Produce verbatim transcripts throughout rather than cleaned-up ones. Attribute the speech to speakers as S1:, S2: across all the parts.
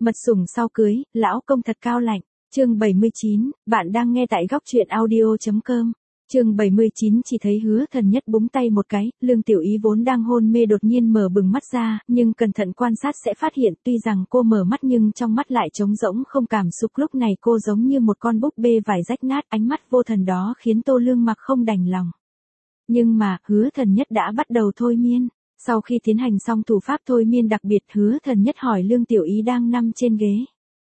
S1: Mật sủng sau cưới, lão công thật cao lạnh. Chương bảy mươi chín, bạn đang nghe tại góc truyện audio chấm com. Chương bảy mươi chín chỉ thấy Hứa Thần Nhất búng tay một cái, Lương Tiểu Ý vốn đang hôn mê đột nhiên mở bừng mắt ra, nhưng cẩn thận quan sát sẽ phát hiện tuy rằng cô mở mắt nhưng trong mắt lại trống rỗng không cảm xúc, lúc này cô giống như một con búp bê vải rách nát, ánh mắt vô thần đó khiến Tô Lương Mặc không đành lòng. Nhưng mà, Hứa Thần Nhất đã bắt đầu thôi miên. Sau khi tiến hành xong thủ pháp thôi miên đặc biệt, Hứa Thần Nhất hỏi Lương Tiểu Ý đang nằm trên ghế.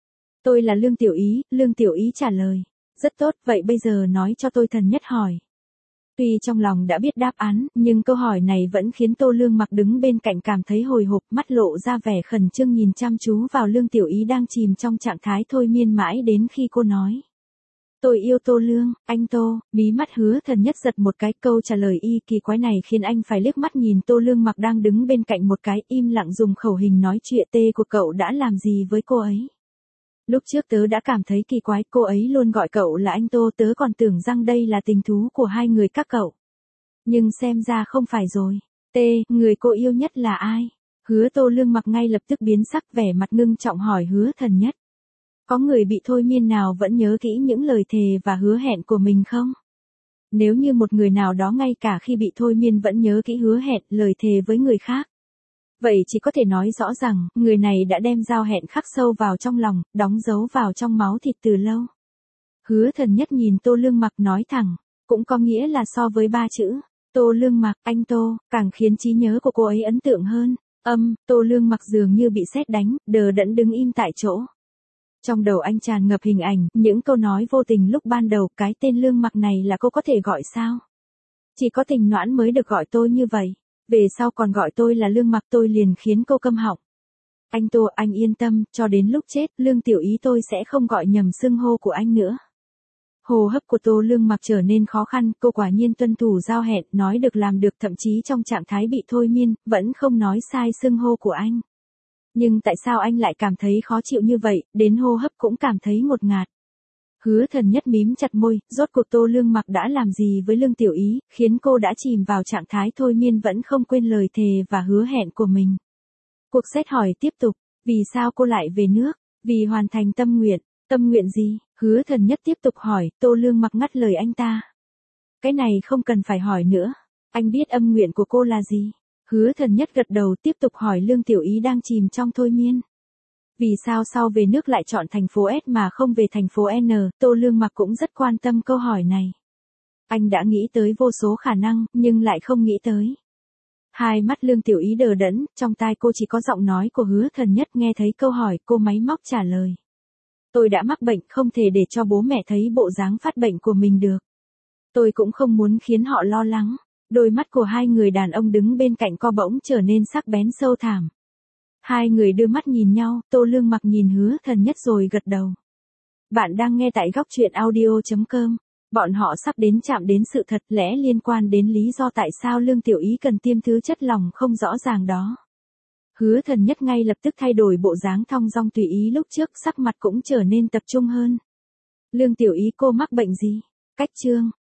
S1: Tôi là Lương Tiểu Ý, Lương Tiểu Ý trả lời. Rất tốt, vậy bây giờ nói cho tôi. Thần Nhất hỏi. Tuy trong lòng đã biết đáp án, nhưng câu hỏi này vẫn khiến Tô Lương Mặc đứng bên cạnh cảm thấy hồi hộp, mắt lộ ra vẻ khẩn trương nhìn chăm chú vào Lương Tiểu Ý đang chìm trong trạng thái thôi miên mãi đến khi cô nói. Tôi yêu Tô Lương, anh Tô. Mí mắt Hứa Thần Nhất giật một cái, câu trả lời y kỳ quái này khiến anh phải liếc mắt nhìn Tô Lương Mặc đang đứng bên cạnh một cái, im lặng dùng khẩu hình nói chuyện. Tê của cậu đã làm gì với cô ấy? Lúc trước tớ đã cảm thấy kỳ quái, cô ấy luôn gọi cậu là anh Tô, tớ còn tưởng rằng đây là tình thú của hai người các cậu. Nhưng xem ra không phải rồi. T, người cô yêu nhất là ai? Hứa Tô Lương Mặc ngay lập tức biến sắc, vẻ mặt ngưng trọng hỏi Hứa Thần Nhất. Có người bị thôi miên nào vẫn nhớ kỹ những lời thề và hứa hẹn của mình không? Nếu như một người nào đó ngay cả khi bị thôi miên vẫn nhớ kỹ hứa hẹn, lời thề với người khác, vậy chỉ có thể nói rõ rằng, người này đã đem giao hẹn khắc sâu vào trong lòng, đóng dấu vào trong máu thịt từ lâu. Hứa Thần Nhất nhìn Tô Lương Mặc nói thẳng, cũng có nghĩa là so với ba chữ, Tô Lương Mặc, anh Tô, càng khiến trí nhớ của cô ấy ấn tượng hơn. Âm, Tô Lương Mặc dường như bị sét đánh, đờ đẫn đứng im tại chỗ. Trong đầu anh tràn ngập hình ảnh, những câu nói vô tình lúc ban đầu, cái tên Lương Mặc này là cô có thể gọi sao? Chỉ có Tình Noãn mới được gọi tôi như vậy. Về sau còn gọi tôi là Lương Mặc, tôi liền khiến cô câm họng. Anh Tô, anh yên tâm, cho đến lúc chết, Lương Tiểu Ý tôi sẽ không gọi nhầm xưng hô của anh nữa. Hô hấp của Tô Lương Mặc trở nên khó khăn, cô quả nhiên tuân thủ giao hẹn, nói được làm được, thậm chí trong trạng thái bị thôi miên, vẫn không nói sai xưng hô của anh. Nhưng tại sao anh lại cảm thấy khó chịu như vậy, đến hô hấp cũng cảm thấy ngột ngạt? Hứa Thần Nhất mím chặt môi, rốt cuộc Tô Lương Mặc đã làm gì với Lương Tiểu Ý, khiến cô đã chìm vào trạng thái thôi miên vẫn không quên lời thề và hứa hẹn của mình. Cuộc xét hỏi tiếp tục, vì sao cô lại về nước? Vì hoàn thành tâm nguyện. Tâm nguyện gì? Hứa Thần Nhất tiếp tục hỏi. Tô Lương Mặc ngắt lời anh ta. Cái này không cần phải hỏi nữa. Anh biết âm nguyện của cô là gì? Hứa Thần Nhất gật đầu tiếp tục hỏi Lương Tiểu Ý đang chìm trong thôi miên. Vì sao sau về nước lại chọn thành phố S mà không về thành phố N? Tô Lương Mặc cũng rất quan tâm câu hỏi này. Anh đã nghĩ tới vô số khả năng, nhưng lại không nghĩ tới. Hai mắt Lương Tiểu Ý đờ đẫn, trong tai cô chỉ có giọng nói của Hứa Thần Nhất, nghe thấy câu hỏi, cô máy móc trả lời. Tôi đã mắc bệnh, không thể để cho bố mẹ thấy bộ dáng phát bệnh của mình được. Tôi cũng không muốn khiến họ lo lắng. Đôi mắt của hai người đàn ông đứng bên cạnh co bỗng trở nên sắc bén sâu thẳm. Hai người đưa mắt nhìn nhau, Tô Lương Mặc nhìn Hứa Thần Nhất rồi gật đầu. Bạn đang nghe tại góc truyện audio chấm com. Bọn họ sắp đến chạm đến sự thật, lẽ liên quan đến lý do tại sao Lương Tiểu Ý cần tiêm thứ chất lỏng không rõ ràng đó. Hứa Thần Nhất ngay lập tức thay đổi bộ dáng thong dong tùy ý lúc trước, sắc mặt cũng trở nên tập trung hơn. Lương Tiểu Ý, cô mắc bệnh gì? Cách chương.